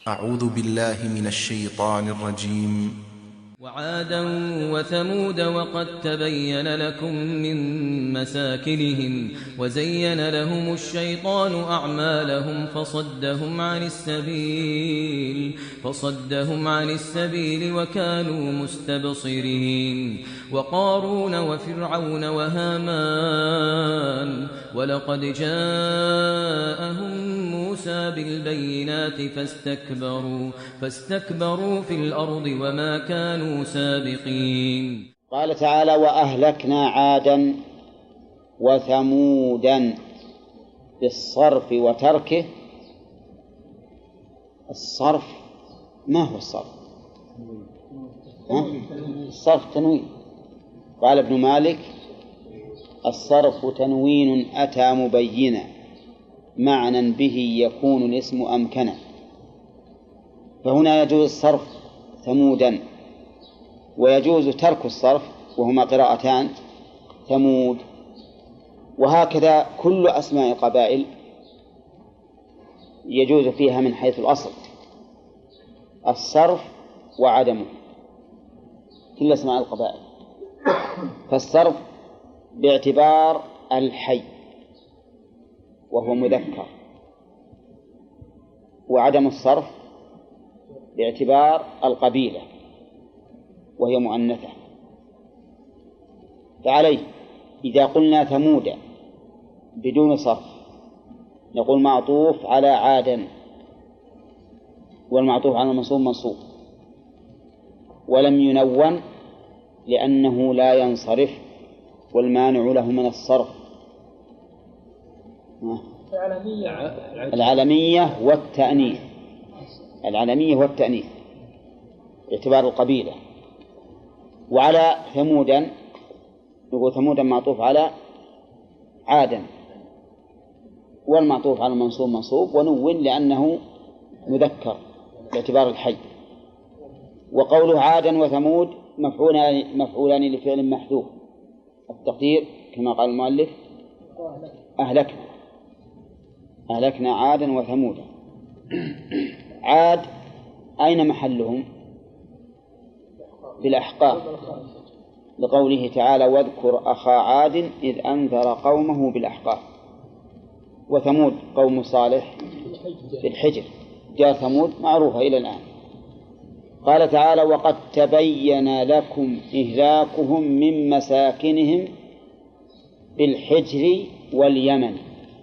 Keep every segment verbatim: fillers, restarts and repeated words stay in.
أعوذ بالله من الشيطان الرجيم. وعادا وثمود وقد تبين لكم من مساكنهم وزين لهم الشيطان أعمالهم فصدهم عن السبيل فصدهم عن السبيل وكانوا مستبصرين. وقارون وفرعون وهامان ولقد جاءهم موسى بالبينات فاستكبروا فاستكبروا في الأرض وما كانوا سابقين. قال تعالى: وأهلكنا عادا وثمودا بالصرف وتركه. الصرف ما هو الصرف؟ الصرف تنوين. قال ابن مالك: الصرف تنوين أتى مبينا معنى به يكون الاسم أمكنا. فهنا يجوز الصرف ثمودا، ويجوز ترك الصرف وهما قراءتان ثمود. وهكذا كل أسماء القبائل يجوز فيها من حيث الأصل الصرف وعدمه، كل أسماء القبائل. فالصرف باعتبار الحي وهو مذكر، وعدم الصرف باعتبار القبيلة وهي مؤنثة. فعليه إذا قلنا ثمود بدون صرف نقول معطوف على عادا، والمعطوف على المنصوب منصوب، ولم ينون لأنه لا ينصرف والمانع له من الصرف العلمية والتأنيث العلمية والتأنيث باعتبار القبيلة. وعلى ثمودا نقول ثمودا معطوف على عادا، والمعطوف على المنصوب منصوب ونون لأنه مذكر باعتبار الحي. وقوله عادا وثمود مفعولان مفعولان لفعل محذوف، التقدير كما قال المؤلف: أهلكنا أهلكنا عادا وثمودا. عاد أين محلهم؟ في الأحقاف، لقوله تعالى: واذكر أخا عاد إذ أنذر قومه بالأحقاف. وثمود قوم صالح في الحجر، جاء ثمود معروفة إلى الآن. قال تعالى: وقد تبين لكم إهلاكهم من مساكنهم بالحجر واليمن.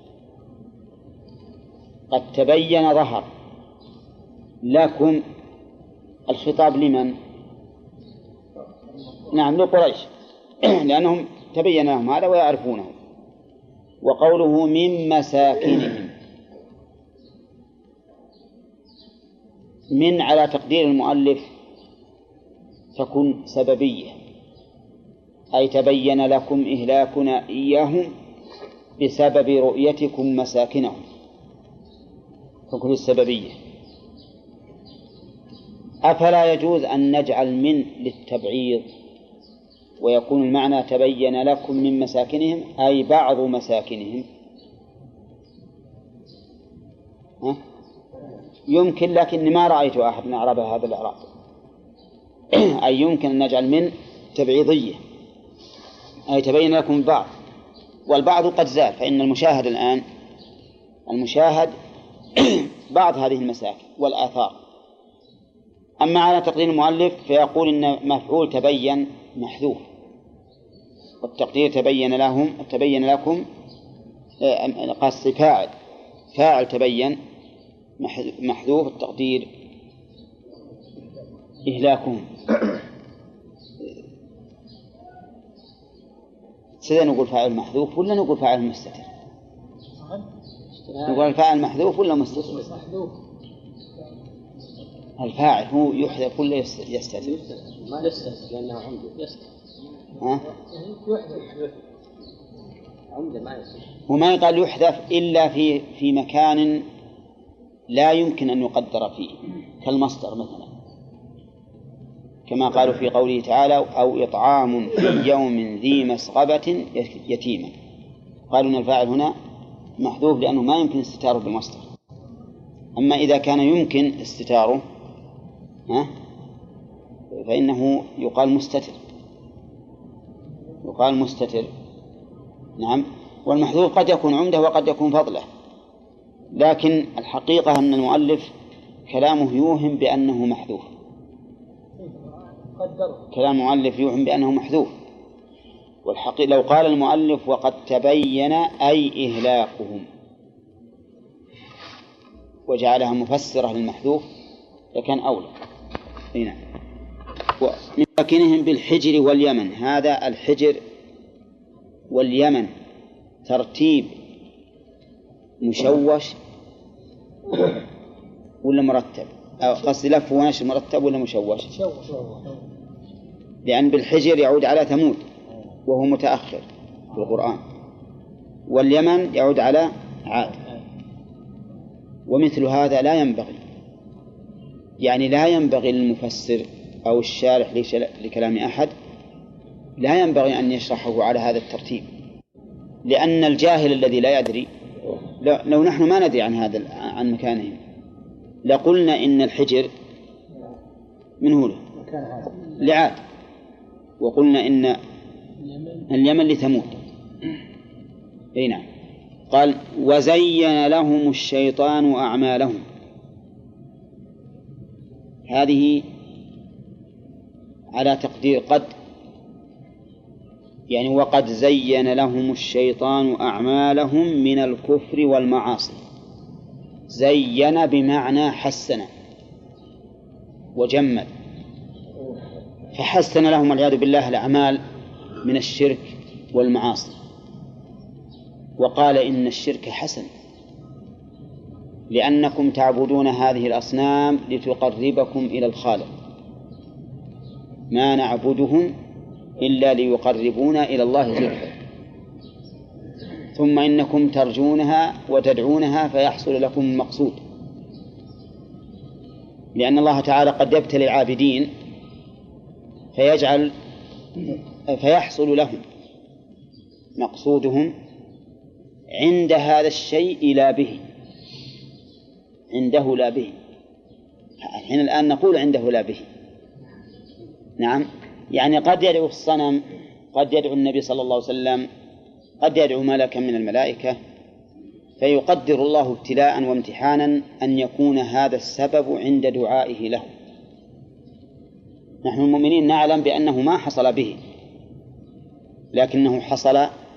قد تبين ظهر لكم، الخطاب لمن؟ نعم لقريش لأنهم تبين لهم هذا ويعرفونه. وقوله من مساكنهم، من على تقدير المؤلف تكون سببية، أي تبين لكم إهلاكنا إياهم بسبب رؤيتكم مساكنهم، تكون السببية. أفلا يجوز أن نجعل من للتبعيض ويكون المعنى تبين لكم من مساكنهم أي بعض مساكنهم؟ ها؟ يمكن، لكن ما رأيت أحد من أعراب هذا الإعراب. أي يمكن أن نجعل من تبعيضية أي تبين لكم بعض، والبعض قد زال، فإن المشاهد الآن المشاهد بعض هذه المساكن والآثار. أما على تقدير المؤلف فيقول إن مفعول تبين محذوف، والتقدير تبين لهم تبين لكم قصد فاعل فاعل تبين محذوف، التقدير إهلاكهم. سيدا نقول فاعل محذوف ولا نقول فاعل مستتر؟ نقول فاعل محذوف ولا مستتر؟ الفاعل هو يحذف ولا يستتر؟ ما يستتر لأنه عمده يستتر. ها؟ عمده ما يستتر. وما يقال يحذف إلا في في مكان لا يمكن أن يقدر فيه، كالمصدر مثلا، كما قالوا في قوله تعالى: أو إطعام في يوم ذي مسغبة يتيما. قالوا أن الفاعل هنا محذوف لأنه ما يمكن استتاره بمصدر. أما إذا كان يمكن استتاره ها فإنه يقال مستتر، يقال مستتر. نعم. والمحذوف قد يكون عمده وقد يكون فضله، لكن الحقيقة أن المؤلف كلامه يوهم بأنه محذوف، كلام المؤلف يوهم بأنه محذوف. والحقيقة لو قال المؤلف وقد تبين أي إهلاكهم وجعلها مفسرة للمحذوف لكان أولى. هنا ومن ساكنهم بالحجر واليمن، هذا الحجر واليمن ترتيب مشوش ولا مرتب؟ أو قصدي لف ونشر مرتب ولا مشوش؟ لأن بالحجر يعود على ثمود وهو متأخر في القرآن، واليمن يعود على عاد. ومثل هذا لا ينبغي، يعني لا ينبغي للمفسر أو الشارح لكلام أحد لا ينبغي أن يشرحه على هذا الترتيب، لأن الجاهل الذي لا يدري، لو نحن ما ندري عن هذا عن مكانهم لقلنا إن الحجر من هو لعاد، وقلنا إن اليمن لثمود. أي نعم. قال وزين لهم الشيطان أعمالهم، هذه على تقدير قد، يعني وقد زين لهم الشيطان أعمالهم من الكفر والمعاصي. زين بمعنى حسن وجمل، فحسن لهم والعياذ بالله الأعمال من الشرك والمعاصي، وقال إن الشرك حسن لأنكم تعبدون هذه الأصنام لتقربكم إلى الخالق، ما نعبدهم إلا ليقربونا إلى الله زلفى، ثم إنكم ترجونها وتدعونها فيحصل لكم المقصود، لأن الله تعالى قد يبتلي العابدين فيجعل فيحصل لهم مقصودهم عند هذا الشيء لا به، عنده لا به. حين الآن نقول عنده لا به. نعم، يعني قد يدعو الصنم، قد يدعو النبي صلى الله عليه وسلم، قد يدعو ملكا من الملائكة، فيقدر الله ابتلاء وامتحانا أن يكون هذا السبب عند دعائه له. نحن المؤمنين نعلم بأنه ما حصل به، لكنه حصل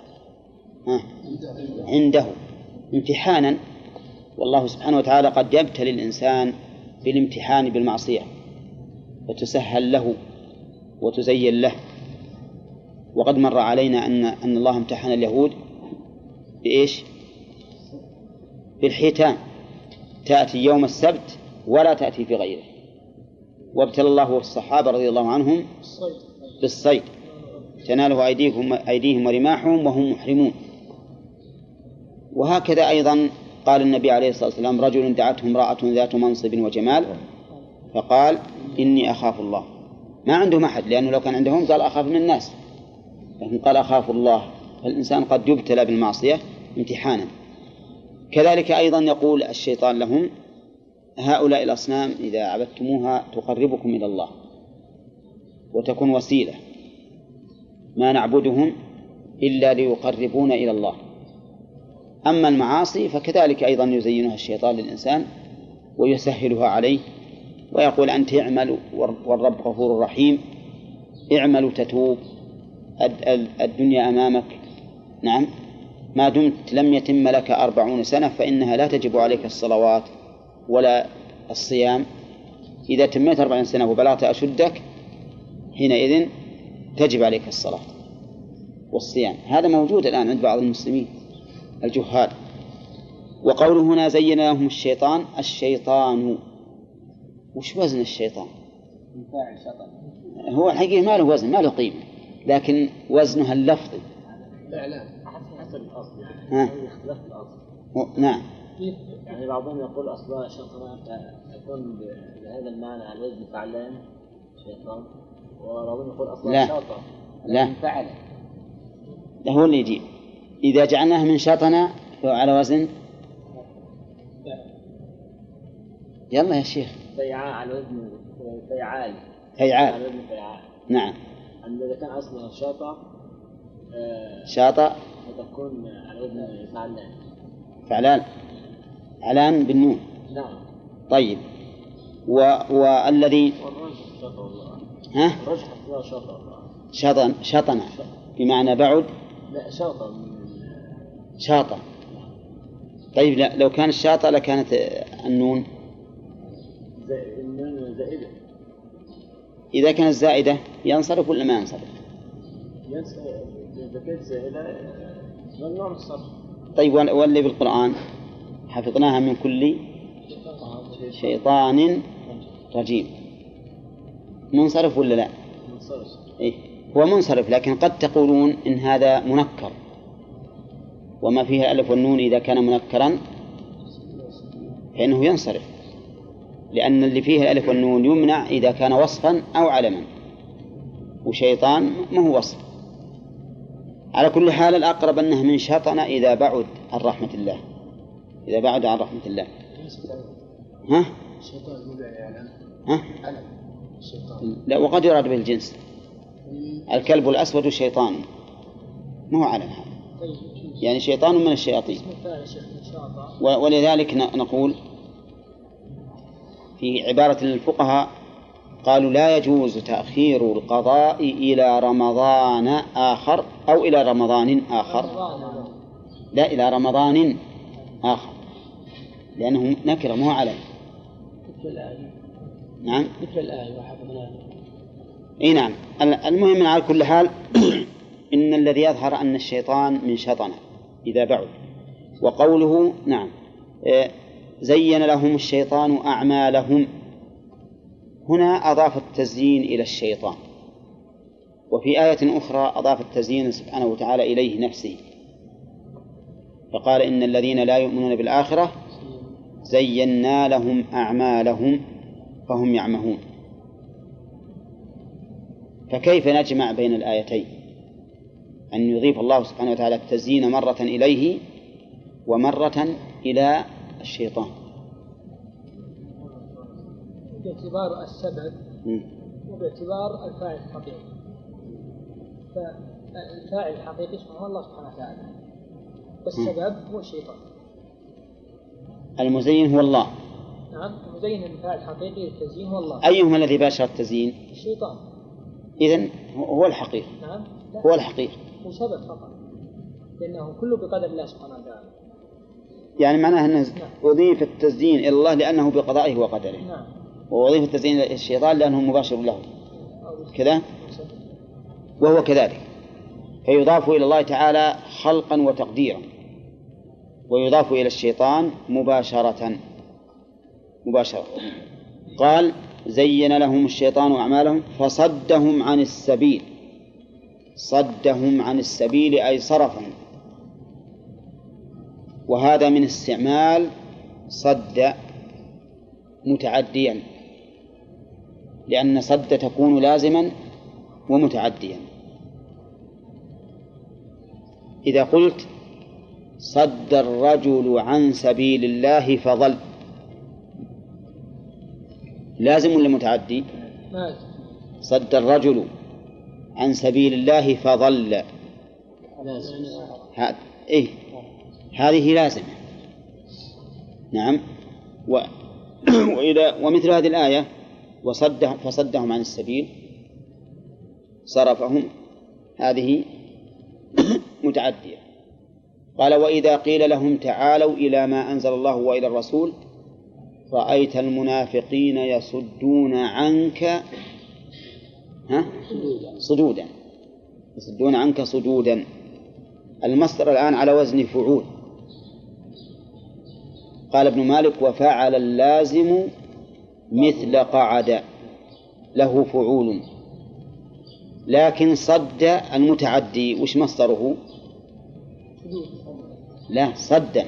عنده امتحانا، والله سبحانه وتعالى قد يبتلي الإنسان بالامتحان بالمعصية فتسهل له وتزين له. وقد مر علينا أن أن الله امتحن اليهود بإيش؟ بالحيتان، تأتي يوم السبت ولا تأتي في غيره، وابتلى الله الصحابة رضي الله عنهم بالصيد تناله أيديهم أيديهم ورماحهم وهم محرمون. وهكذا أيضا قال النبي عليه الصلاة والسلام رجل دعته امرأة ذات منصب وجمال فقال إني أخاف الله. ما عنده أحد، لأنه لو كان عندهم قال أخاف من الناس، لكن قال أخاف الله. فالإنسان قد يبتلى بالمعصية امتحانا. كذلك أيضا يقول الشيطان لهم هؤلاء الأصنام إذا عبدتموها تقربكم إلى الله وتكون وسيلة، ما نعبدهم إلا ليقربونا إلى الله. أما المعاصي فكذلك أيضا يزينها الشيطان للإنسان ويسهلها عليه، ويقول أنت اعمل والرب غفور رحيم، اعمل تتوب، الدنيا أمامك. نعم، ما دمت لم يتم لك أربعون سنة فإنها لا تجب عليك الصلوات ولا الصيام. إذا تميت أربعين سنة وبلغت أشدك حينئذ تجب عليك الصلاة والصيام. هذا موجود الآن عند بعض المسلمين الجهال. وقوله هنا زين لهم الشيطان، الشيطان وش وزن الشيطان؟ هو الحقيقة ما له وزن، ما له قيمة، لكن وزنها اللفظي. الإعلام حسب الأصل. ها. يختلف الأصل. نعم. يعني بعضهم يقول أصلا شيطان يكون بهذا المعنى على وزن فعلان شيطان، وبعضهم يقول أصلا شاطر. لا. فعل. ده هو اللي يجيب. إذا جعلناه من شطنا فهو على وزن يلا يا شيخ. فيعال على وزن فيعال. فيعال على وزن فيعال. نعم. عندما إذا كان أصله شاطئ آه شاطئ فتكون على وزن فعلان. فعلان علان بالنون. نعم. طيب و... والذي والرجح شاطئ والله. ها؟ الرجح الله شاطئ والله. شطن شطن بمعنى بعد. لا شاطئ من شاطئ. طيب لا لو كان الشاطئ لكانت النون زي... النون زائدة. إذا كانت زائدة ينصرف ولا ما ينصرف؟ ينصرف. إذا كانت زائدة ممنوع من الصرف. طيب واللي بالقرآن حفظناها من كل شيطان رجيم منصرف ولا لا؟ منصرف. إيه هو منصرف، لكن قد تقولون إن هذا منكر، وما فيه الألف والنون إذا كان منكرا فإنه ينصرف، لأن اللي فيه الألف والنون يمنع إذا كان وصفا أو علما، وشيطان ما هو وصف. على كل حال الأقرب أنه من شطن إذا بعد عن رحمة الله، إذا بعد عن رحمة الله. ها؟ ها؟ لا، وقد يراد به الجنس. الكلب الأسود شيطان، ما هو علم هذا، يعني شيطان من الشياطين. ولذلك نقول في عبارة للفقهاء قالوا لا يجوز تأخير القضاء إلى رمضان آخر أو إلى رمضان آخر، لا إلى رمضان آخر، لأنه نكرة ما هو علم. مثل الآية. نعم مثل الآية وحفظناها. إيه نعم. المهم على كل حال إن الذي يظهر أن الشيطان من شطن إذا بعد. وقوله نعم زين لهم الشيطان أعمالهم، هنا أضاف التزيين إلى الشيطان، وفي آية أخرى أضاف التزيين سبحانه وتعالى إليه نفسه، فقال إن الذين لا يؤمنون بالآخرة زينا لهم أعمالهم فهم يعمهون. فكيف نجمع بين الآيتين، أن يضيف الله سبحانه وتعالى التزيين مرة إليه ومرة إلى الشيطان؟ باعتبار السبب وباعتبار الفاعل الحقيقي. فالفاعل الحقيقي اسمه الله سبحانه وتعالى، والسبب هو الشيطان. المزين هو الله. نعم، المزين الفاعل الحقيقي للتزيين هو الله. أيهما الذي باشر التزيين؟ الشيطان. إذن هو الحقيقي. نعم. هو الحقيقي. هو سبب فقط، لأنه كله بقدر الله سبحانه وتعالى. يعني معناه أن أضيف التزيين إلى الله لأنه بقضائه وقدره. نعم. وأضيف التزيين إلى الشيطان لأنه مباشر له كذا، وهو كذلك. فيضاف إلى الله تعالى خلقا وتقديرا، ويضاف إلى الشيطان مباشرة مباشرة. قال زين لهم الشيطان أعمالهم فصدهم عن السبيل. صدهم عن السبيل أي صرفهم، وهذا من استعمال صد متعديا، لأن صد تكون لازما ومتعديا. إذا قلت صد الرجل عن سبيل الله فضل، لازم ولا متعدي؟ صد الرجل عن سبيل الله فضل، ها... إيه؟ هذه لازمة. نعم. و... وإذا ومثل هذه الآية وصدهم فصدهم عن السبيل صرفهم، هذه متعدية. قال وإذا قيل لهم تعالوا إلى ما أنزل الله وإلى الرسول رأيت المنافقين يصدون عنك ها؟ صدودا، يصدون عنك صدودا. المصدر الآن على وزن فعول. قال ابن مالك وفعل اللازم مثل قعد له فعول، لكن صد المتعدي وش مصدره؟ لا، صدا.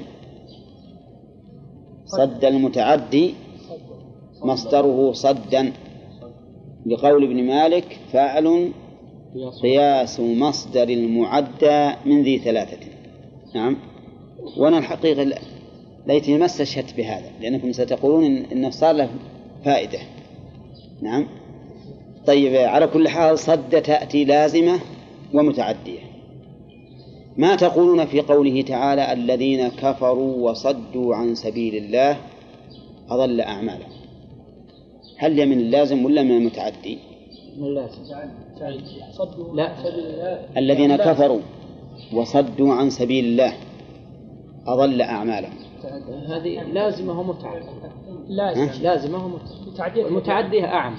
صد المتعدي مصدره صدا، لقول ابن مالك فاعل قياس مصدر المعدى من ذي ثلاثة. نعم. وانا الحقيقة ليتني ما استشهدت بهذا، لأنكم ستقولون إن إنه صار له فائدة. نعم. طيب، على كل حال صد تأتي لازمة ومتعدية. ما تقولون في قوله تعالى الذين كفروا وصدوا عن سبيل الله أضل أعمالهم؟ هل هي من اللازم ولا من المتعدي؟ من اللازم. لا، الذين كفروا وصدوا عن سبيل الله أضل أعمالهم، هذه لازمة ومتعدية. لازم لازمة ومتعدية. المتعدية أعم.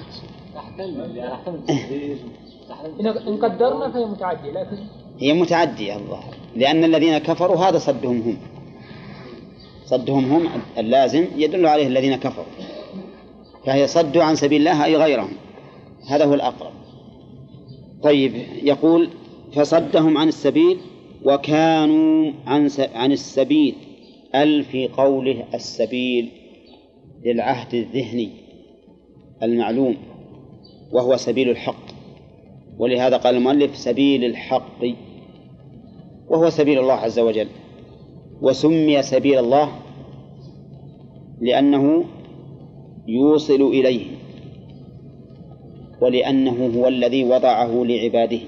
إن قدرنا فهي متعدية، لكن هي متعدية الظاهر، لأن الذين كفروا هذا صدهم هم، صدهم هم اللازم يدل عليه الذين كفروا، فهي صدوا عن سبيل الله أي غيرهم، هذا هو الأقرب. طيب، يقول فصدهم عن السبيل وكانوا عن عن السبيل، ال في قوله السبيل للعهد الذهني المعلوم وهو سبيل الحق، ولهذا قال المؤلف سبيل الحق، وهو سبيل الله عز وجل. وسمي سبيل الله لأنه يوصل إليه، ولأنه هو الذي وضعه لعباده،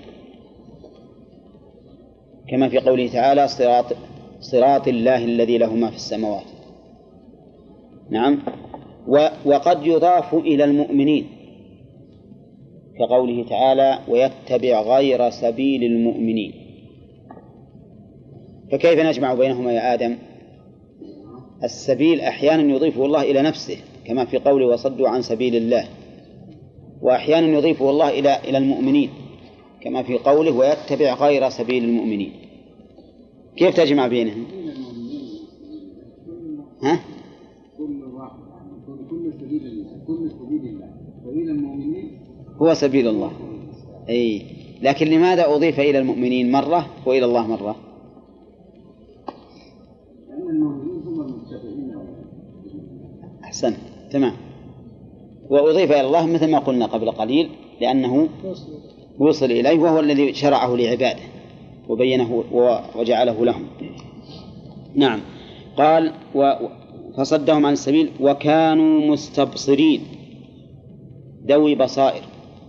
كما في قوله تعالى صراط, صراط الله الذي له ما في السماوات. نعم. وقد يضاف إلى المؤمنين كقوله تعالى ويتبع غير سبيل المؤمنين. فكيف نجمع بينهما يا آدم؟ السبيل أحيانا يضيفه الله إلى نفسه كما في قوله وصدوا عن سبيل الله، وأحيانا يضيفه الله إلى إلى المؤمنين كما في قوله ويتبع غير سبيل المؤمنين. كيف تجمع بينهم؟ ها؟ كل واحد كل سبيل كل سبيل الله سبيل المؤمنين هو سبيل الله. أي، لكن لماذا أضيف إلى المؤمنين مرة وإلى الله مرة؟ لأن المؤمنين هم المتبعين. أحسن، تمام. وأضيف إلى الله مثل ما قلنا قبل قليل لأنه وصل إليه وهو الذي شرعه لعباده وبينه وجعله لهم. نعم. قال فصدهم عن السبيل وكانوا مستبصرين ذوي بصائر،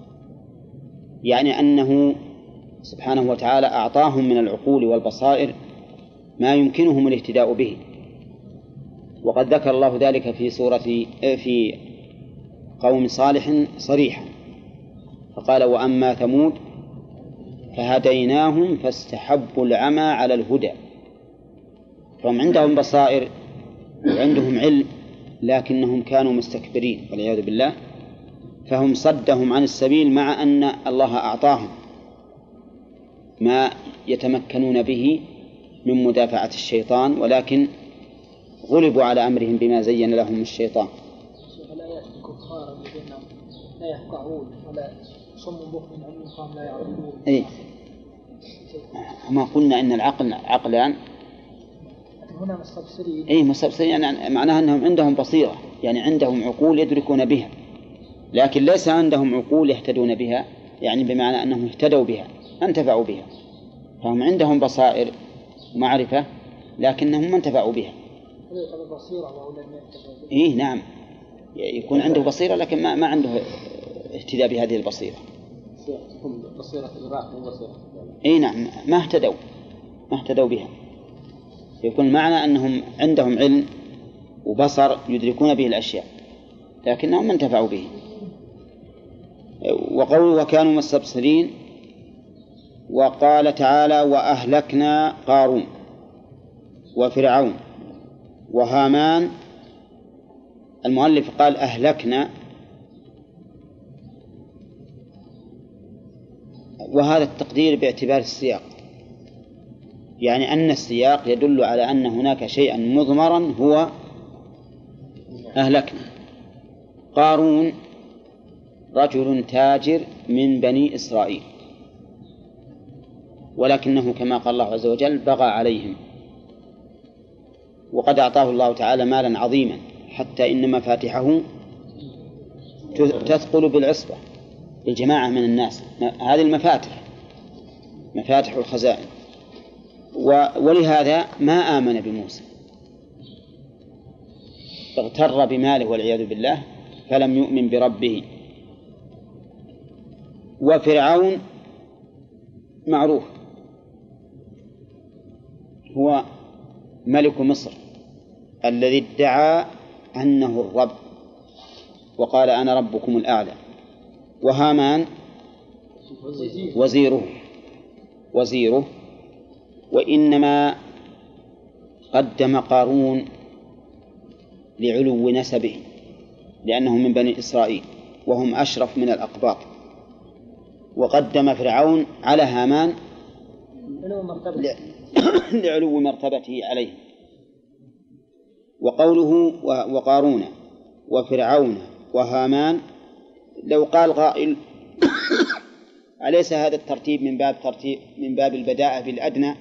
يعني أنه سبحانه وتعالى أعطاهم من العقول والبصائر ما يمكنهم الاهتداء به، وقد ذكر الله ذلك في سورة في قوم صالح صريحا، فقال وأما ثمود فهديناهم فاستحبوا العمى على الهدى، فهم عندهم بصائر وعندهم علم لكنهم كانوا مستكبرين والعياذ بالله، فهم صدهم عن السبيل مع أن الله أعطاهم ما يتمكنون به من مدافعة الشيطان، ولكن غلبوا على أمرهم بما زين لهم الشيطان. الآيات الكفار الذين لا يفقهون ولا صم بكم عمي قام لا يعقلون. إيه، ما قلنا إن العقل عقلان هنا مستبصرين. إيه مستبصرين، يعني معناها أنهم عندهم بصيرة، يعني عندهم عقول يدركون بها، لكن ليس عندهم عقول يهتدون بها، يعني بمعنى أنهم اهتدوا بها انتفعوا بها، فهم عندهم بصائر ومعرفة لكنهم ما انتفعوا بها. إيه نعم، يكون عنده بصيرة لكن ما ما عنده اهتداء بهذه البصيرة. بصيرة الإدراك مو بصيرة. إيه نعم، ما اهتدوا ما اهتدوا بها، يكون معنى أنهم عندهم علم وبصر يدركون به الأشياء لكنهم ما انتفعوا به. وقولوا وكانوا مستبصرين. وقال تعالى وأهلكنا قارون وفرعون وهامان. المؤلف قال أهلكنا، وهذا التقدير باعتبار السياق، يعني أن السياق يدل على أن هناك شيئا مضمرا هو أهلكنا. قارون رجل تاجر من بني إسرائيل، ولكنه كما قال الله عز وجل بغى عليهم، وقد أعطاه الله تعالى مالا عظيما حتى إن مفاتحه تثقل بالعصبة بالجماعة من الناس، هذه المفاتح مفاتح الخزائن، ولهذا ما آمن بموسى اغتر بماله والعياذ بالله فلم يؤمن بربه. وفرعون معروف هو ملك مصر الذي ادعى أنه الرب وقال أنا ربكم الأعلى. وهامان وزيره وزيره وإنما قدم قارون لعلو نسبه لأنه من بني إسرائيل وهم أشرف من الأقباط، وقدم فرعون على هامان لعلو مرتبته عليه. وقوله وقارون وفرعون وهامان، لو قال قائل أليس هذا الترتيب من باب ترتيب من باب البداءة بالأدنى؟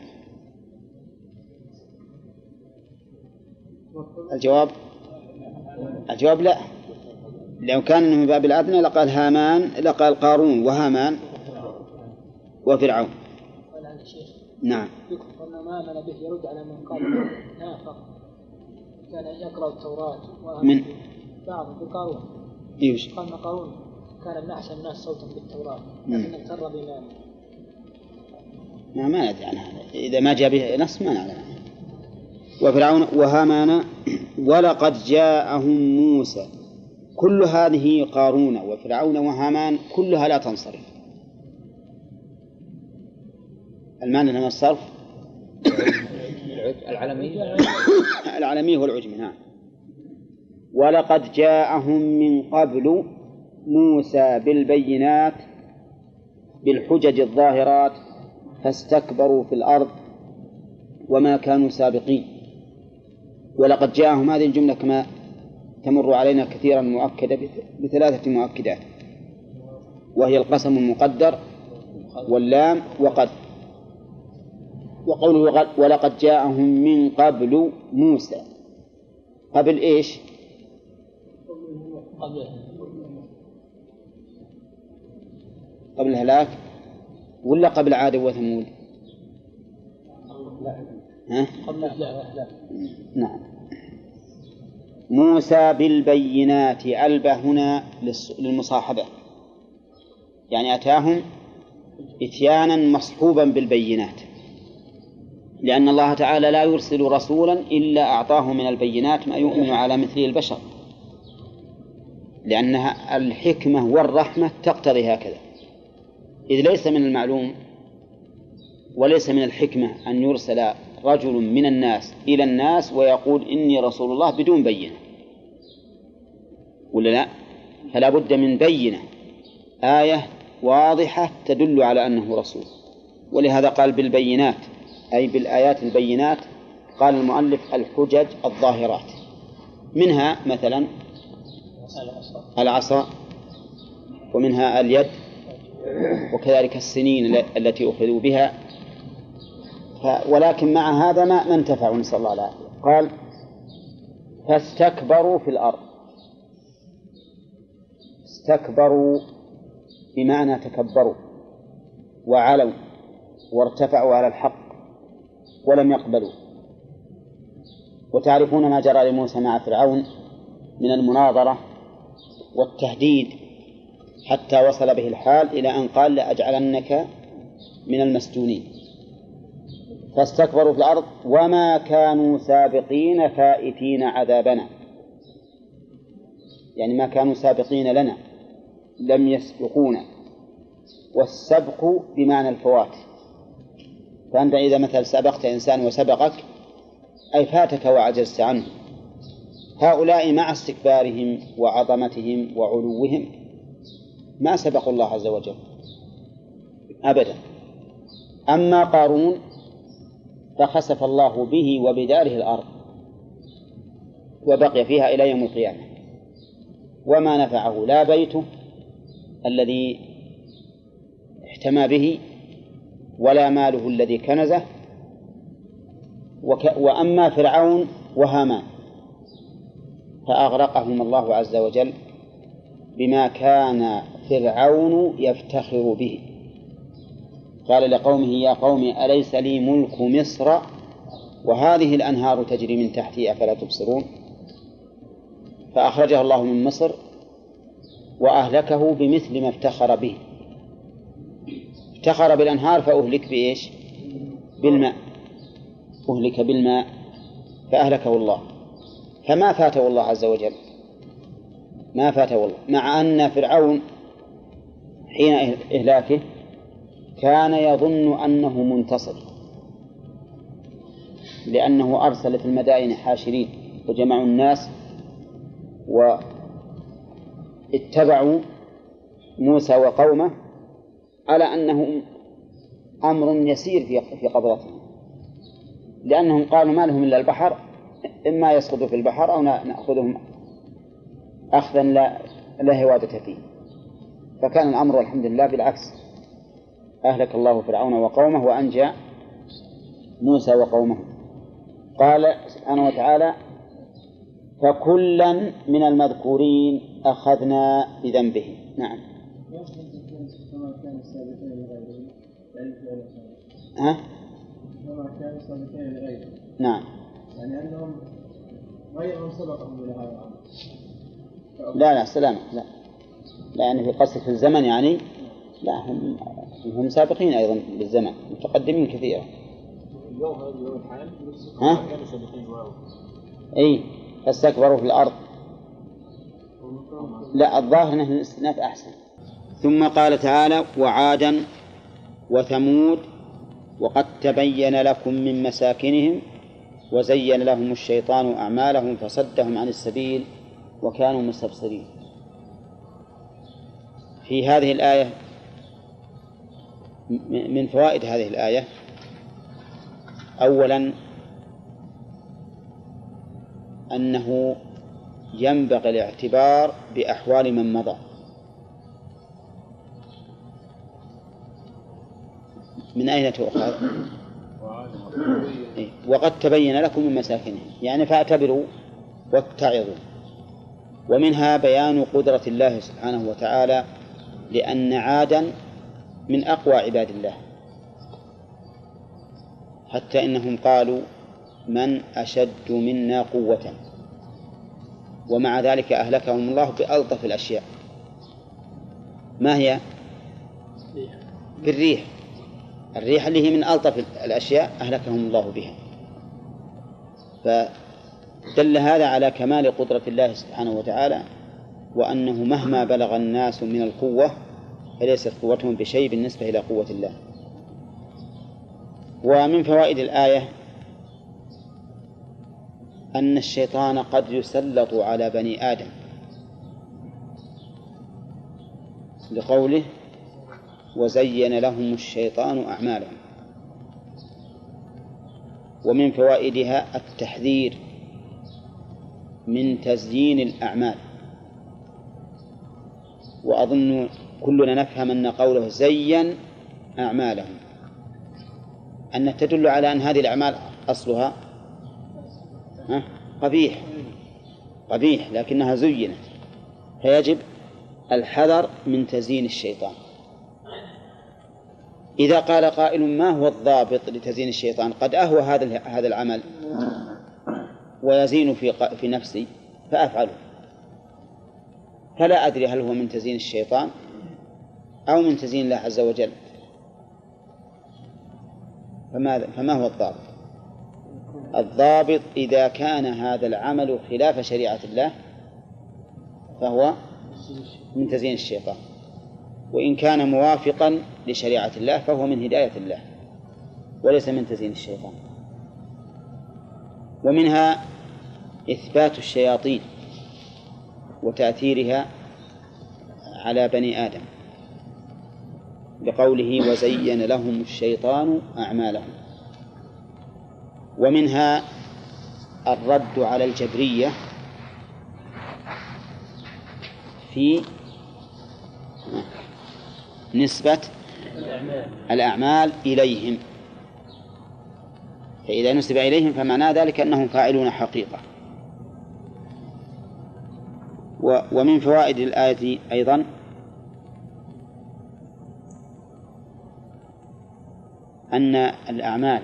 الجواب الجواب لا. لو كان من باب الأدنى لقال هامان لقال قارون وهامان وفرعون. نعم. يكفر أن ما آمن به يرد على من قال نافق كان يقرأ التوراة من بعض بقارون يوش قال قارون كان من أحسن الناس صوتا بالتوراة لكن اغتر بماله. ما ما ندري عن هذا، إذا ما جاء به نص ما نعلم. وفرعون وهامان ولقد جاءهم موسى، كل هذه قارون وفرعون وهامان كلها لا تنصرف. المعنى لما الصرف العالمي العالمي هو العجمي. نعم. ولقد جاءهم من قبل موسى بالبينات بالحجج الظاهرات فاستكبروا في الأرض وما كانوا سابقين. ولقد جاءهم هذه الجملة كما تمر علينا كثيرا مؤكدة بثلاثة مؤكدات، وهي القسم المقدر واللام وقد. وقوله ولقد جاءهم من قبل موسى، قبل إيش؟ قبل الهلاك ولا قبل عاد وثمود؟ ها؟ نعم. موسى بالبينات، ألبى هنا للمصاحبة، يعني أتاهم إتيانا مصحوبا بالبينات، لأن الله تعالى لا يرسل رسولا إلا أعطاه من البينات ما يؤمن على مثله البشر، لأنها الحكمة والرحمة تقتضي هكذا. إذ ليس من المعلوم وليس من الحكمة أن يرسل رجل من الناس إلى الناس ويقول إني رسول الله بدون بينة، ولا لا؟ فلا بد من بينة، آية واضحة تدل على أنه رسول. ولهذا قال بالبينات أي بالآيات البينات. قال المؤلف الحجج الظاهرات، منها مثلا العصا ومنها اليد وكذلك السنين التي أخذوا بها. ولكن مع هذا ما انتفعوا، نسأل الله العافية. قال فاستكبروا في الأرض. استكبروا بمعنى تكبروا وعلوا وارتفعوا على الحق ولم يقبلوا. وتعرفون ما جرى لموسى مع فرعون من المناظرة والتهديد حتى وصل به الحال إلى أن قال لأجعلنك من المسجونين. فاستكبروا في الأرض وما كانوا سابقين فائتين عذابنا، يعني ما كانوا سابقين لنا، لم يسبقونا. والسبق بمعنى الفوات، فأنت إذا مثل سبقت إنسان وسبقك أي فاتك وعجزت عنه. هؤلاء مع استكبارهم وعظمتهم وعلوهم ما سبقوا الله عز وجل أبدا. أما قارون فخسف الله به وبداره الأرض وبقي فيها إلى يوم القيامة، وما نفعه لا بيته الذي احتمى به ولا ماله الذي كنزه. وك... وأما فرعون وهامان فأغرقهم الله عز وجل بما كان فرعون يفتخر به. قال لقومه يا قوم أليس لي ملك مصر وهذه الأنهار تجري من تحتي أفلا تبصرون. فأخرجه الله من مصر وأهلكه بمثل ما افتخر به. افتخر بالأنهار فأهلك بإيش؟ بالماء، أهلك بالماء فأهلكه الله. فما فاته الله عز وجل، ما فاته الله، مع أن فرعون حين إهلاكه كان يظن أنه منتصر، لأنه أرسل في المدائن حاشرين وجمعوا الناس واتبعوا موسى وقومه على أنه أمر يسير في قبضتهم، لأنهم قالوا ما لهم إلا البحر، إما يسقطوا في البحر أو نأخذهم أخذا لا, لا هوادة فيه. فكان الأمر والحمد لله بالعكس، أهلك الله فرعون وقومه وأنجى موسى وقومه. قال سبحانه وتعالى: فكلا من المذكورين أخذنا بذنبه. نعم. ها؟ نعم. يعني أنهم غيرهم سبقهم إلى هذا الأمر. لا لا سلامة، لا لا يعني في قصة في الزمن، يعني لا، هم هم سابقين أيضا بالزمن، متقدمين كثيرا. اليوم هذا اليوم الحال ها؟ كانوا سابقين واو. أي فاستكبروا في الأرض. لا، الظاهر أنه الاستئناف أحسن. ثم قال تعالى: وعادا وثمود وقد تبين لكم من مساكنهم وزين لهم الشيطان أعمالهم فصدهم عن السبيل وكانوا مستبصرين. في هذه الآية من فوائد هذه الآية: أولا أنه ينبغي الاعتبار بأحوال من مضى، من أين تؤخذ؟ وقد تبين لكم من مساكنهم، يعني فاعتبروا واتعظوا. ومنها بيان قدرة الله سبحانه وتعالى، لأن عادا من أقوى عباد الله، حتى إنهم قالوا: من أشد منا قوة، ومع ذلك أهلكهم الله بألطف الأشياء. ما هي؟ بالريح، الريح اللي هي من ألطف الأشياء أهلكهم الله بها. فدل هذا على كمال قدرة الله سبحانه وتعالى، وأنه مهما بلغ الناس من القوة فليست قوتهم بشيء بالنسبة إلى قوة الله. ومن فوائد الآية أن الشيطان قد يسلط على بني آدم، لقوله: وزين لهم الشيطان أعمالهم. ومن فوائدها التحذير من تزيين الأعمال. وأظن كلنا نفهم أن قوله زين أعمالهم أن تدل على أن هذه الأعمال أصلها قبيح قبيح لكنها زينت، فيجب الحذر من تزيين الشيطان. إذا قال قائل: ما هو الضابط لتزيين الشيطان؟ قد أهوى هذا هذا العمل ويزين في في نفسي فأفعله، فلا أدري هل هو من تزيين الشيطان أو من تزيين الله عز وجل. فما فما هو الضابط؟ الضابط إذا كان هذا العمل خلاف شريعة الله فهو من تزيين الشيطان، وإن كان موافقا لشريعة الله فهو من هداية الله وليس من تزيين الشيطان. ومنها إثبات الشياطين وتأثيرها على بني آدم، بقوله: وزين لهم الشيطان أعمالهم. ومنها الرد على الجبرية في نسبة الأعمال إليهم، فإذا نسب إليهم فمعنى ذلك أنهم فاعلون حقيقة. ومن فوائد الآية أيضا أن الأعمال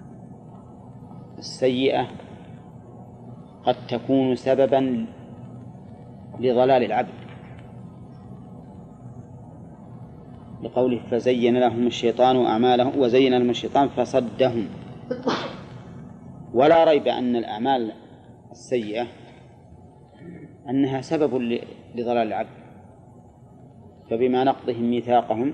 السيئة قد تكون سببا لضلال العبد، لقوله فزين لهم الشيطان أعمالهم وزين لهم الشيطان فصدهم. ولا ريب أن الأعمال السيئة أنها سبب لضلال العبد، فبما نقضهم ميثاقهم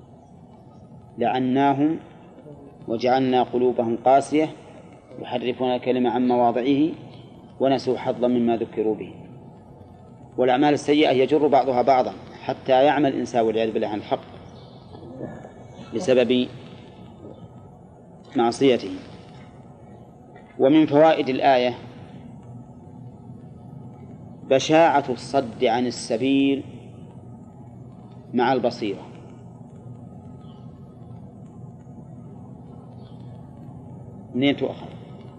لعناهم وجعلنا قلوبهم قاسية يحرفون الكلمة عن مواضعه ونسوا حظا مما ذكروا به. والأعمال السيئة يجر بعضها بعضا حتى يعمل الإنسان والعياذ بالله عن الحق بسبب معصيته. ومن فوائد الآية بشاعة الصد عن السبيل مع البصيرة. منين تؤخذ؟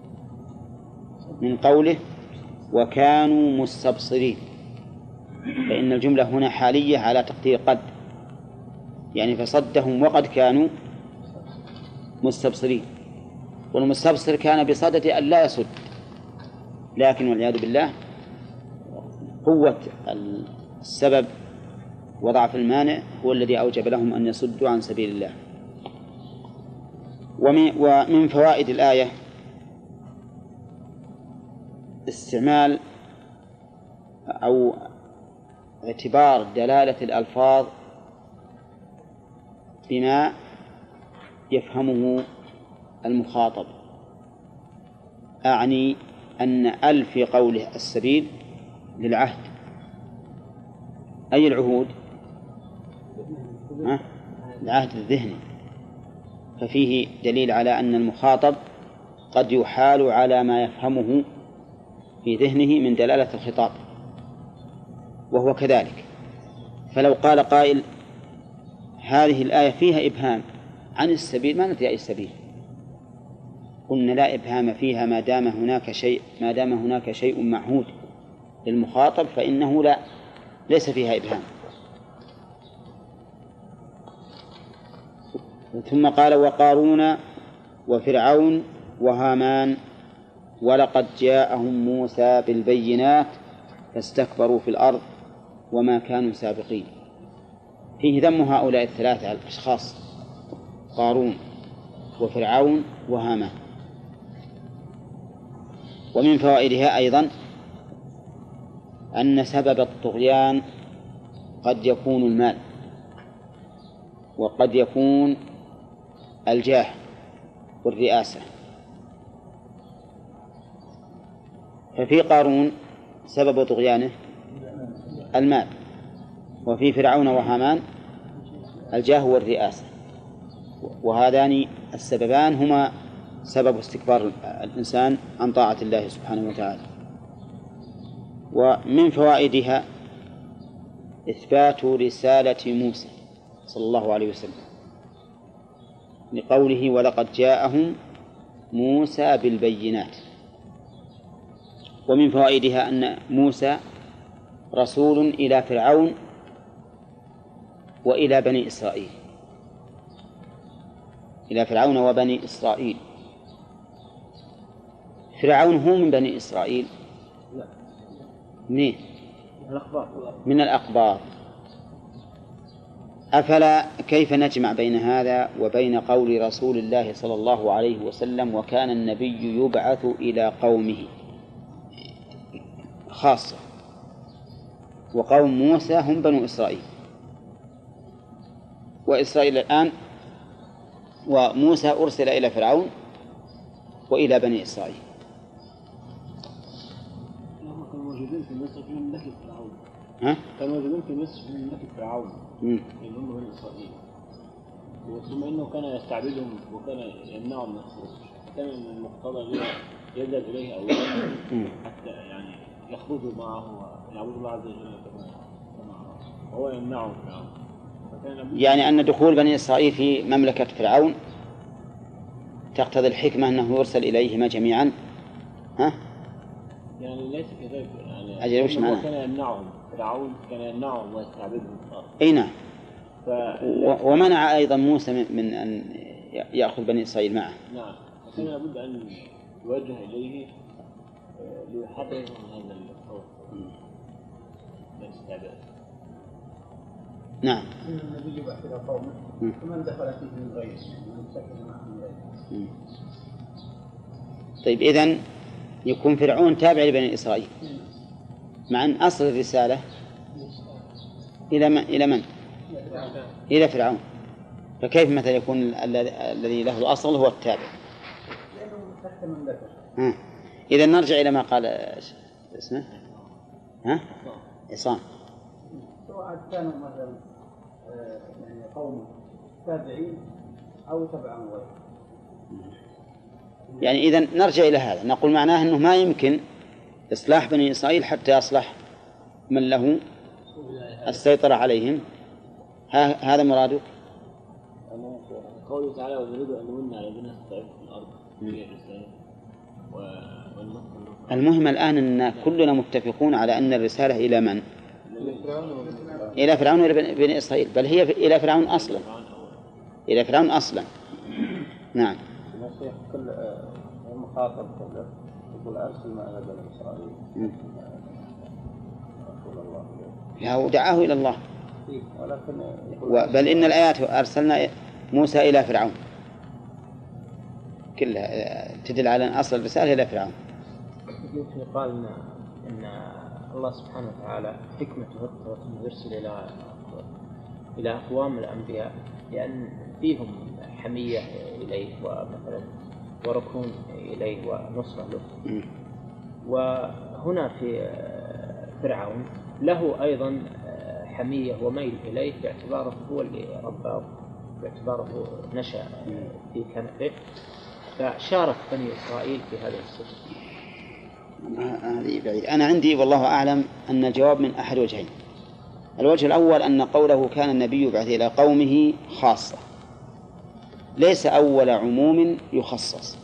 من قوله وكانوا مستبصرين، فإن الجملة هنا حالية على تقدير قد، يعني فصدهم وقد كانوا مستبصرين. والمستبصر كان بصدد أن لا يصد، لكن والعياذ بالله قوة السبب وضعف المانع هو الذي أوجب لهم أن يصدوا عن سبيل الله. ومن فوائد الآية استعمال أو اعتبار دلالة الألفاظ بما يفهمه المخاطب، أعني أن أل في قوله السبيل للعهد. أي العهود؟ ها؟ العهد الذهني، ففيه دليل على أن المخاطب قد يحال على ما يفهمه في ذهنه من دلالة الخطاب، وهو كذلك. فلو قال قائل هذه الآية فيها إبهام عن السبيل، ما ندري أي السبيل، قلنا لا إبهام فيها ما دام هناك شيء ما دام هناك شيء معهود للمخاطب فإنه لا ليس فيها إبهام. ثم قال وقارون وفرعون وهامان ولقد جاءهم موسى بالبينات فاستكبروا في الأرض وما كانوا سابقين. فيه ذم هؤلاء الثلاثة الأشخاص، قارون وفرعون وهامان. ومن فوائدها أيضا أن سبب الطغيان قد يكون المال وقد يكون الجاه والرئاسة. ففي قارون سبب طغيانه المال، وفي فرعون وهامان الجاه والرئاسة، وهذان السببان هما سبب استكبار الإنسان عن طاعة الله سبحانه وتعالى. ومن فوائدها إثبات رسالة موسى صلى الله عليه وسلم لقوله ولقد جاءهم موسى بالبينات. ومن فوائدها أن موسى رسول إلى فرعون وإلى بني إسرائيل، إلى فرعون وبني إسرائيل. فرعون هو من بني إسرائيل؟ منين؟ من الأقباط. أفلا كيف نجمع بين هذا وبين قول رسول الله صلى الله عليه وسلم وكان النبي يبعث إلى قومه خاصة، وقوم موسى هم بنو إسرائيل، وإسرائيل الآن، وموسى أرسل إلى فرعون وإلى بني إسرائيل. كانوا موجودين في مصر في مملكة فرعون. ها؟ كانوا موجودين في مصر في مملكة فرعون اللي هم بني إسرائيل، ثم إنه كان يستعبدهم وكان يمنعهم من الخروج، كان من المقتضى يذهب إليه أو حتى يعني يخرجوا معه ويعبدوا الله عز وجل معه، وهو يمنعهم فرعون. يعني أن دخول بني إسرائيل في مملكة فرعون تقتضي الحكمة أنه يرسل إليهما جميعا. ها؟ يعني ليس كذلك، يعني أجل وش معنى؟ كان يمنعهم فرعون، كان يمنعهم ويستعبدهم. أي نعم. ف... و... ومنع أيضا موسى من أن يأخذ بني إسرائيل معه. نعم، فكان لابد أن يوجه إليه ليحررهم من هذا الخوف. الاستعباد. نعم. النبي بعث إلى قومه فمن دخل فيه من غيره من سكن معه من غيره. طيب إذن يكون فرعون تابع لبني إسرائيل مع أن أصل الرسالة إلى من؟ إلى من؟ إلى فرعون. فكيف مثلا يكون الذي له الأصل هو التابع؟ لأنه تحت مملكة. إذا نرجع إلى ما قال اسمه ها؟ عصام. سواء كانوا مثلا يعني قوم تابعين أو تبعا غيره. يعني إذا نرجع إلى هذا نقول معناه أنه ما يمكن إصلاح بني إسرائيل حتى يصلح من له السيطرة عليهم. هذا مراده. قوله تعالى ونريد أن نمن على الذين استضعفوا في الأرض في الرسالة والمكر. المهم الآن أن كلنا متفقون على أن الرسالة إلى من؟ إلى فرعون وإلى بني إسرائيل، بل هي إلى فرعون أصلا. إلى فرعون أصلا. نعم. الشيخ كل المخاطب كله يقول أرسل معنا بني إسرائيل. لا ودعاه إلى الله. ولكن بل إن الآيات أرسلنا موسى إلى فرعون كلها تدل على أن أصل الرسالة إلى فرعون. يمكن يقال إن, إن الله سبحانه وتعالى حكمته اقتضت أن يرسل إلى إلى أقوام الأنبياء لأن فيهم حمية إليه ومثلا وركون إليه ونصرة له. وهنا في فرعون له أيضا حمية وميل إليه باعتباره هو اللي رباه، باعتباره نشأ في كنفه، فشارك بني إسرائيل في هذه الصفة. هذه بعيد. أنا عندي والله أعلم أن الجواب من أحد وجهين. الوجه الأول أن قوله كان النبي يبعث إلى قومه خاصة، ليس أول عموم يخصص.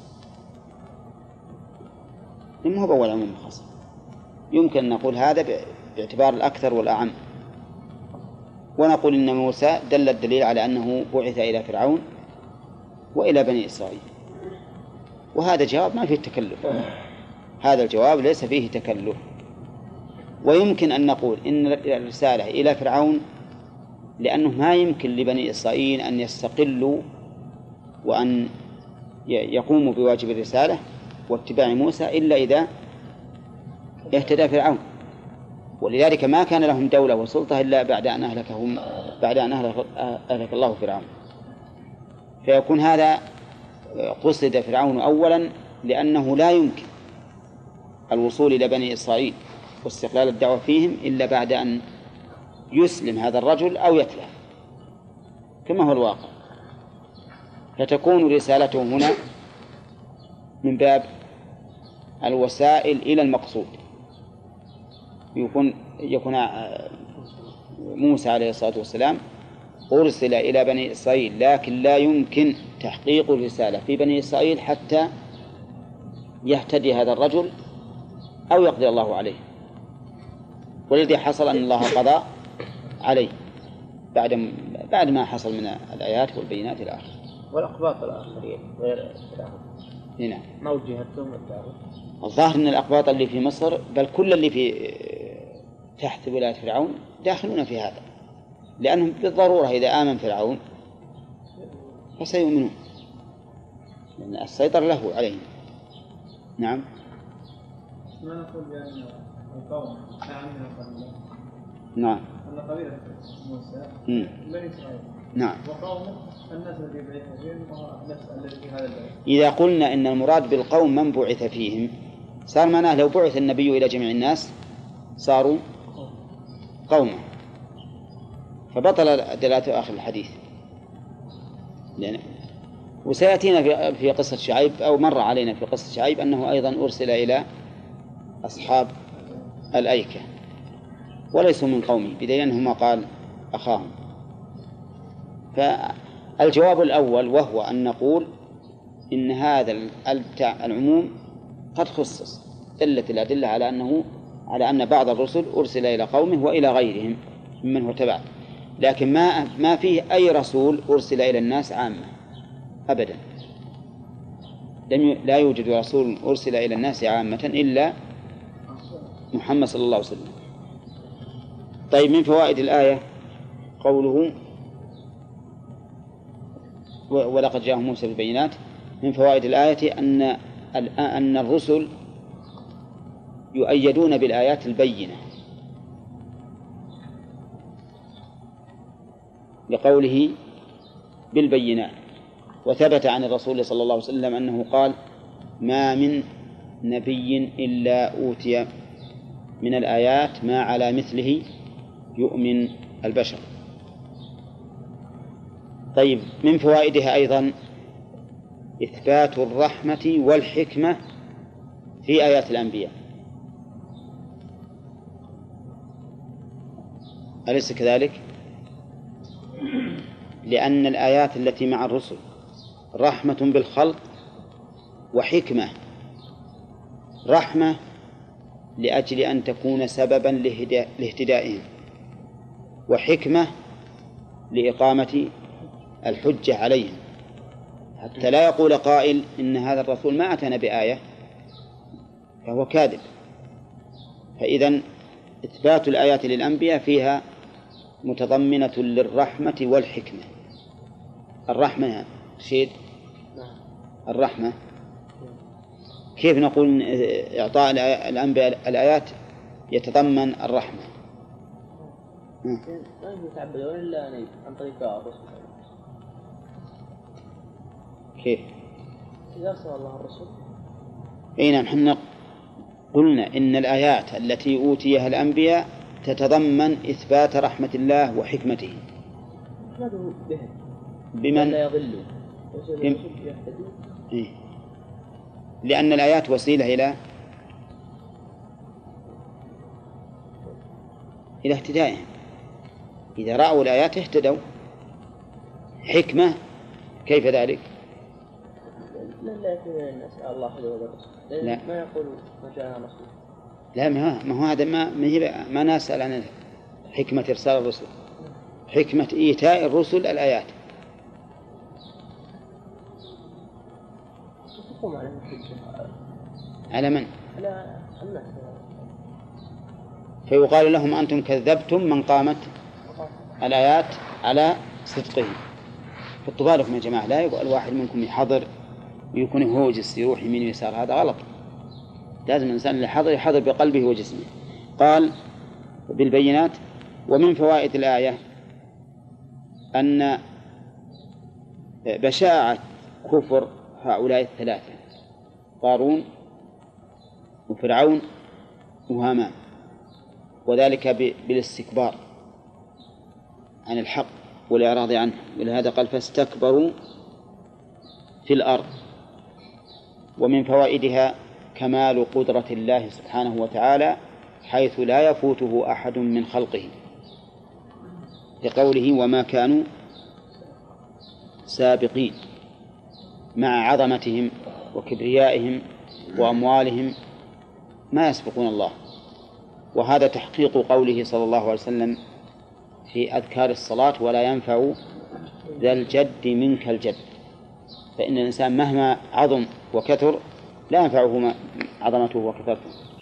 ما هو أول عموم يخصص؟ يمكن أن نقول هذا باعتبار الأكثر والأعم، ونقول إن موسى دل الدليل على أنه بعث إلى فرعون وإلى بني إسرائيل، وهذا جواب ما فيه تكلف. هذا الجواب ليس فيه تكلف. ويمكن أن نقول إن الرسالة إلى فرعون لأنه ما يمكن لبني إسرائيل أن يستقلوا وأن يقوموا بواجب الرسالة واتباع موسى إلا إذا اهتدى فرعون، ولذلك ما كان لهم دولة وسلطة إلا بعد أن أهلكهم بعد أن أهلك الله فرعون. فيكون هذا قصد فرعون أولا لأنه لا يمكن الوصول إلى بني إسرائيل واستقلال الدعوة فيهم إلا بعد أن يسلم هذا الرجل أو يتلف كما هو الواقع. فتكون رسالته هنا من باب الوسائل إلى المقصود. يكون يكون موسى عليه الصلاة والسلام أرسل إلى بني إسرائيل، لكن لا يمكن تحقيق الرسالة في بني إسرائيل حتى يهتدي هذا الرجل أو يقضي الله عليه. والذي حصل أن الله قضى عليه بعد بعد ما حصل من الآيات والبينات إلى آخره. والأقباط الآخرين غير فرعون هنا ما وجهتهم الدعوة. الظاهر أن الأقباط اللي في مصر بل كل اللي في تحت ولاية فرعون داخلون في هذا، لأنهم بالضرورة إذا آمن فرعون فسيؤمنون لأن السيطرة له عليهم. نعم. ما نقول بأن القوم أعم من القبيلة. نعم. أن قبيلة موسى بني إسرائيل. نعم. وقومه الناس الذي بعث فيهم وهو نفس الذي في هذا البلد. إذا قلنا إن المراد بالقوم من بعث فيهم صار معناه لو بعث النبي إلى جميع الناس صاروا قوما، فبطل دلالة آخر الحديث. لأن وسيأتينا في في قصة شعيب أو مر علينا في قصة شعيب أنه أيضا أرسل إلى أصحاب الأيكة وليسوا من قومه بدليل أنه قال أخاهم. فالجواب الأول وهو أن نقول إن هذا العموم قد خصص، دلت الأدلة على أنه على أن بعض الرسل أرسل إلى قومه وإلى غيرهم ممن هو تبع، لكن ما ما فيه أي رسول أرسل إلى الناس عامة أبدا. لم لا يوجد رسول أرسل إلى الناس عامة إلا محمد صلى الله عليه وسلم. طيب من فوائد الآية قوله ولقد جاءهم موسى بالبينات. من فوائد الآية أن أن الرسل يؤيدون بالآيات البينة، لقوله بالبينات. وثبت عن الرسول صلى الله عليه وسلم أنه قال ما من نبي إلا أوتي من الآيات ما على مثله يؤمن البشر. طيب من فوائدها أيضا إثبات الرحمة والحكمة في آيات الأنبياء، أليس كذلك؟ لأن الآيات التي مع الرسل رحمة بالخلق وحكمة. رحمة لأجل أن تكون سببا لاهتدائهم، وحكمة لإقامة الحجة عليهم، حتى لا يقول قائل إن هذا الرسول ما أتانا بآية فهو كاذب. فإذن إثبات الآيات للأنبياء فيها متضمنة للرحمة والحكمة. الرحمة شيء الرحمة كيف نقول إعطاء الأنبياء الآيات يتضمن الرحمة؟ ما يتعبدون إلا عن طريق الرسل. كيف؟ إذا أرسل الله الرسل. أي نعم، حنا قلنا إن الآيات التي أوتيها الأنبياء تتضمن إثبات رحمة الله وحكمته. بمن لا يضلوا بم... إيه؟ لأن الآيات وسيلة إلى إلى اهتدائهم. إذا رأوا الآيات اهتدوا. حكمة كيف ذلك؟ لا لا يكون نسأل الله حلو الرسول. لا ما يقول ما جاء رسول. لا ما ما هو هذا ما ما, ما نسأل عن حكمة إرسال الرسل، حكمة إيتاء الرسل الآيات. على من؟ على الناس. فيقال لهم أنتم كذبتم من قامت الآيات على صدقه. حطوا بالكم يا جماعة، لا يقول الواحد منكم يحضر ويكون يهوجس يروح يمين ويسار، هذا غلط. لازم الإنسان اللي حضر يحضر بقلبه وجسمه. قال بالبينات. ومن فوائد الآية أن بشاعة كفر هؤلاء الثلاثة قارون وفرعون وهامان، وذلك بالاستكبار عن الحق والإعراض عنه، ولهذا قال فاستكبروا في الأرض. ومن فوائدها كمال قدرة الله سبحانه وتعالى حيث لا يفوته أحد من خلقه، لقوله وما كانوا سابقين. مع عظمتهم وكبريائهم وأموالهم ما يسبقون الله. وهذا تحقيق قوله صلى الله عليه وسلم في أذكار الصلاة ولا ينفع ذا الجد منك الجد. فإن الإنسان مهما عظم وكثر لا ينفعه عظمته وكثرته.